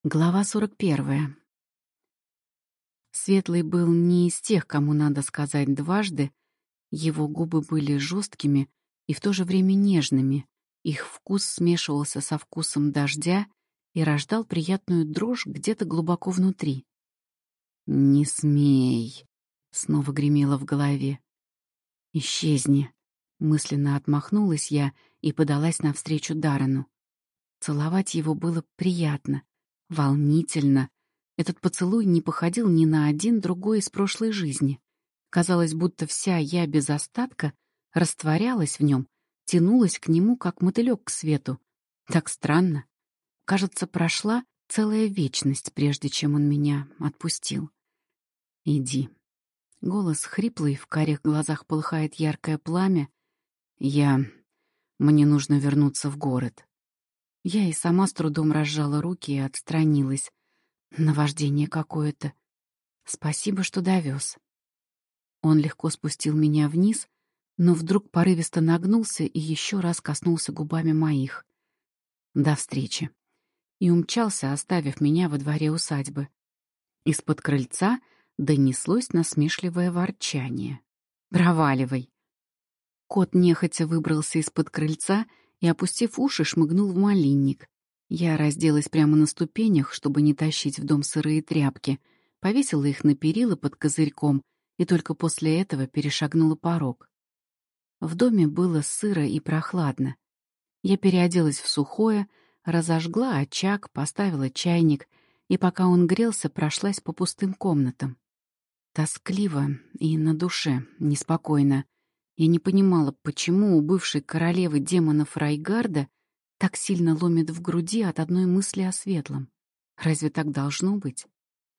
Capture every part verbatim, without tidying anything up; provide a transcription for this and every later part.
Глава сорок первая. Светлый был не из тех, кому надо сказать дважды. Его губы были жесткими и в то же время нежными. Их вкус смешивался со вкусом дождя и рождал приятную дрожь где-то глубоко внутри. «Не смей!» — снова гремело в голове. «Исчезни!» — мысленно отмахнулась я и подалась навстречу Даррену. Целовать его было приятно, волнительно. Этот поцелуй не походил ни на один другой из прошлой жизни. Казалось, будто вся я без остатка растворялась в нем, тянулась к нему, как мотылек к свету. Так странно. Кажется, прошла целая вечность, прежде чем он меня отпустил. «Иди». Голос хриплый, в карих глазах полыхает яркое пламя. «Я... Мне нужно вернуться в город». Я и сама с трудом разжала руки и отстранилась. Наваждение какое-то. Спасибо, что довез. Он легко спустил меня вниз, но вдруг порывисто нагнулся и еще раз коснулся губами моих. До встречи. И умчался, оставив меня во дворе усадьбы. Из-под крыльца донеслось насмешливое ворчание. «Проваливай!» Кот нехотя выбрался из-под крыльца и, опустив уши, шмыгнул в малинник. Я разделась прямо на ступенях, чтобы не тащить в дом сырые тряпки, повесила их на перила под козырьком и только после этого перешагнула порог. В доме было сыро и прохладно. Я переоделась в сухое, разожгла очаг, поставила чайник, и пока он грелся, прошлась по пустым комнатам. Тоскливо и на душе неспокойно. Я не понимала, почему у бывшей королевы демонов Райгарда так сильно ломит в груди от одной мысли о светлом. Разве так должно быть?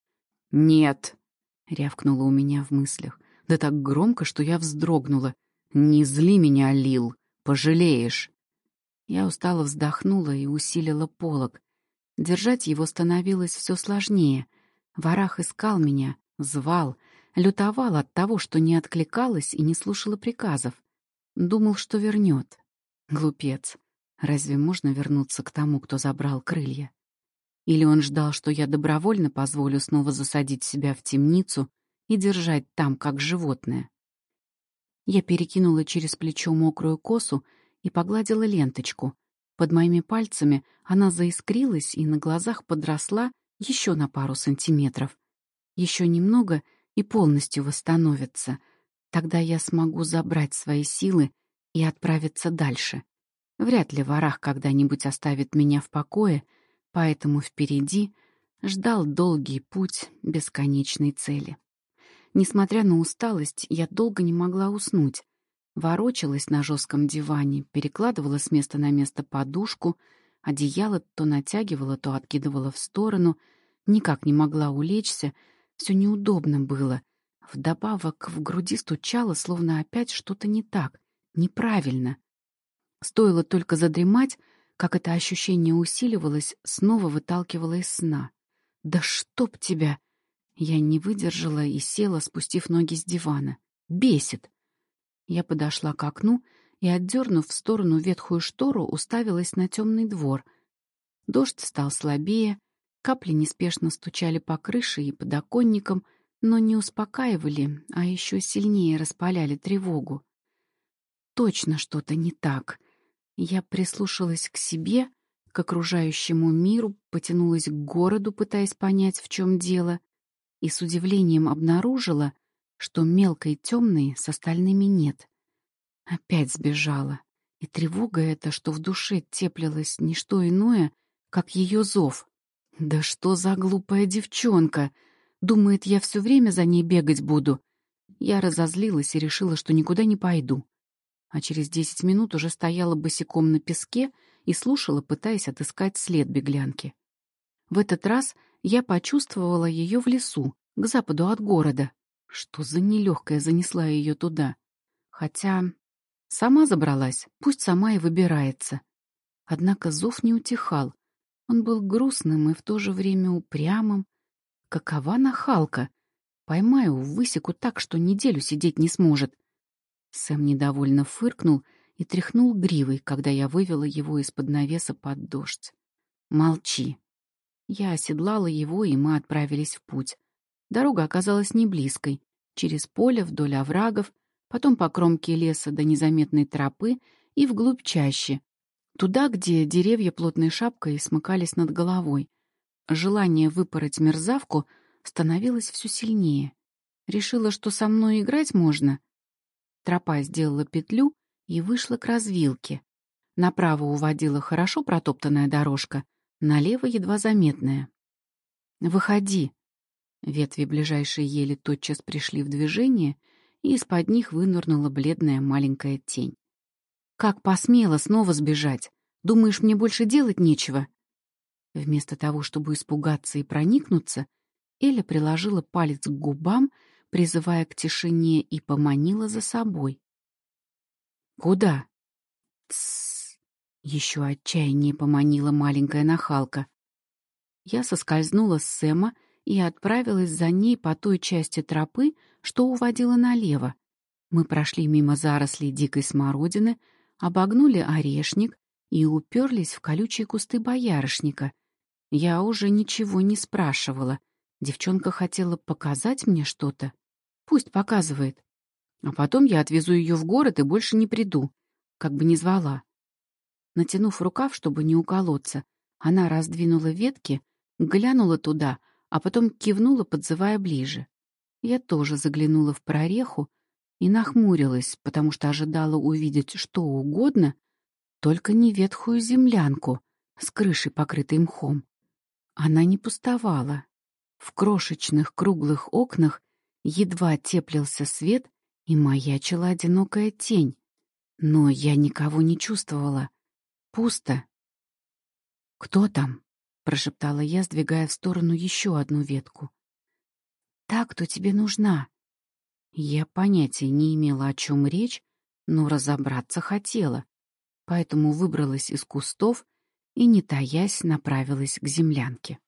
«Нет!» — рявкнуло у меня в мыслях. Да так громко, что я вздрогнула. «Не зли меня, Лил! Пожалеешь!» Я устало вздохнула и усилила полог. Держать его становилось все сложнее. Варах искал меня, звал, лютовал от того, что не откликалась и не слушала приказов. Думал, что вернет. Глупец. Разве можно вернуться к тому, кто забрал крылья? Или он ждал, что я добровольно позволю снова засадить себя в темницу и держать там, как животное? Я перекинула через плечо мокрую косу и погладила ленточку. Под моими пальцами она заискрилась и на глазах подросла еще на пару сантиметров. Еще немного и полностью восстановится. Тогда я смогу забрать свои силы и отправиться дальше. Вряд ли Варах когда-нибудь оставит меня в покое, поэтому впереди ждал долгий путь бесконечной цели. Несмотря на усталость, я долго не могла уснуть. Ворочалась на жестком диване, перекладывала с места на место подушку, одеяло то натягивала, то откидывала в сторону, никак не могла улечься, все неудобно было. Вдобавок в груди стучало, словно опять что-то не так, неправильно. Стоило только задремать, как это ощущение усиливалось, снова выталкивало из сна. «Да чтоб тебя!» Я не выдержала и села, спустив ноги с дивана. «Бесит!» Я подошла к окну и, отдернув в сторону ветхую штору, уставилась на темный двор. Дождь стал слабее, капли неспешно стучали по крыше и подоконникам, но не успокаивали, а еще сильнее распаляли тревогу. Точно что-то не так. Я прислушалась к себе, к окружающему миру, потянулась к городу, пытаясь понять, в чем дело, и с удивлением обнаружила, что мелкой темной с остальными нет. Опять сбежала, и тревога эта, что в душе теплилась, не что иное, как ее зов. Да что за глупая девчонка! Думает, я все время за ней бегать буду. Я разозлилась и решила, что никуда не пойду. А через десять минут уже стояла босиком на песке и слушала, пытаясь отыскать след беглянки. В этот раз я почувствовала ее в лесу, к западу от города. Что за нелегкая занесла ее туда? Хотя сама забралась, пусть сама и выбирается. Однако зов не утихал. Он был грустным и в то же время упрямым. Какова нахалка! Поймаю, высеку так, что неделю сидеть не сможет. Сэм недовольно фыркнул и тряхнул гривой, когда я вывела его из-под навеса под дождь. «Молчи!» Я оседлала его, и мы отправились в путь. Дорога оказалась не близкой. Через поле, вдоль оврагов, потом по кромке леса до незаметной тропы и вглубь чащи. Туда, где деревья плотной шапкой смыкались над головой. Желание выпороть мерзавку становилось все сильнее. Решила, что со мной играть можно. Тропа сделала петлю и вышла к развилке. Направо уводила хорошо протоптанная дорожка, налево едва заметная. «Выходи!» Ветви ближайшей ели тотчас пришли в движение, и из-под них вынырнула бледная маленькая тень. «Как посмела снова сбежать? Думаешь, мне больше делать нечего?» Вместо того, чтобы испугаться и проникнуться, Эля приложила палец к губам, призывая к тишине, и поманила за собой. «Куда?» «Тссс!» — еще отчаяннее поманила маленькая нахалка. Я соскользнула с Сэма и отправилась за ней по той части тропы, что уводила налево. Мы прошли мимо зарослей дикой смородины, обогнули орешник и уперлись в колючие кусты боярышника. Я уже ничего не спрашивала. Девчонка хотела показать мне что-то. Пусть показывает. А потом я отвезу ее в город и больше не приду, как бы ни звала. Натянув рукав, чтобы не уколоться, она раздвинула ветки, глянула туда, а потом кивнула, подзывая ближе. Я тоже заглянула в прореху и нахмурилась, потому что ожидала увидеть что угодно, только не ветхую землянку с крышей, покрытой мхом. Она не пустовала. В крошечных круглых окнах едва теплился свет, и маячила одинокая тень. Но я никого не чувствовала. Пусто. «Кто там?» — прошептала я, сдвигая в сторону еще одну ветку. «Та, кто тебе нужна». Я понятия не имела, о чем речь, но разобраться хотела, поэтому выбралась из кустов и, не таясь, направилась к землянке.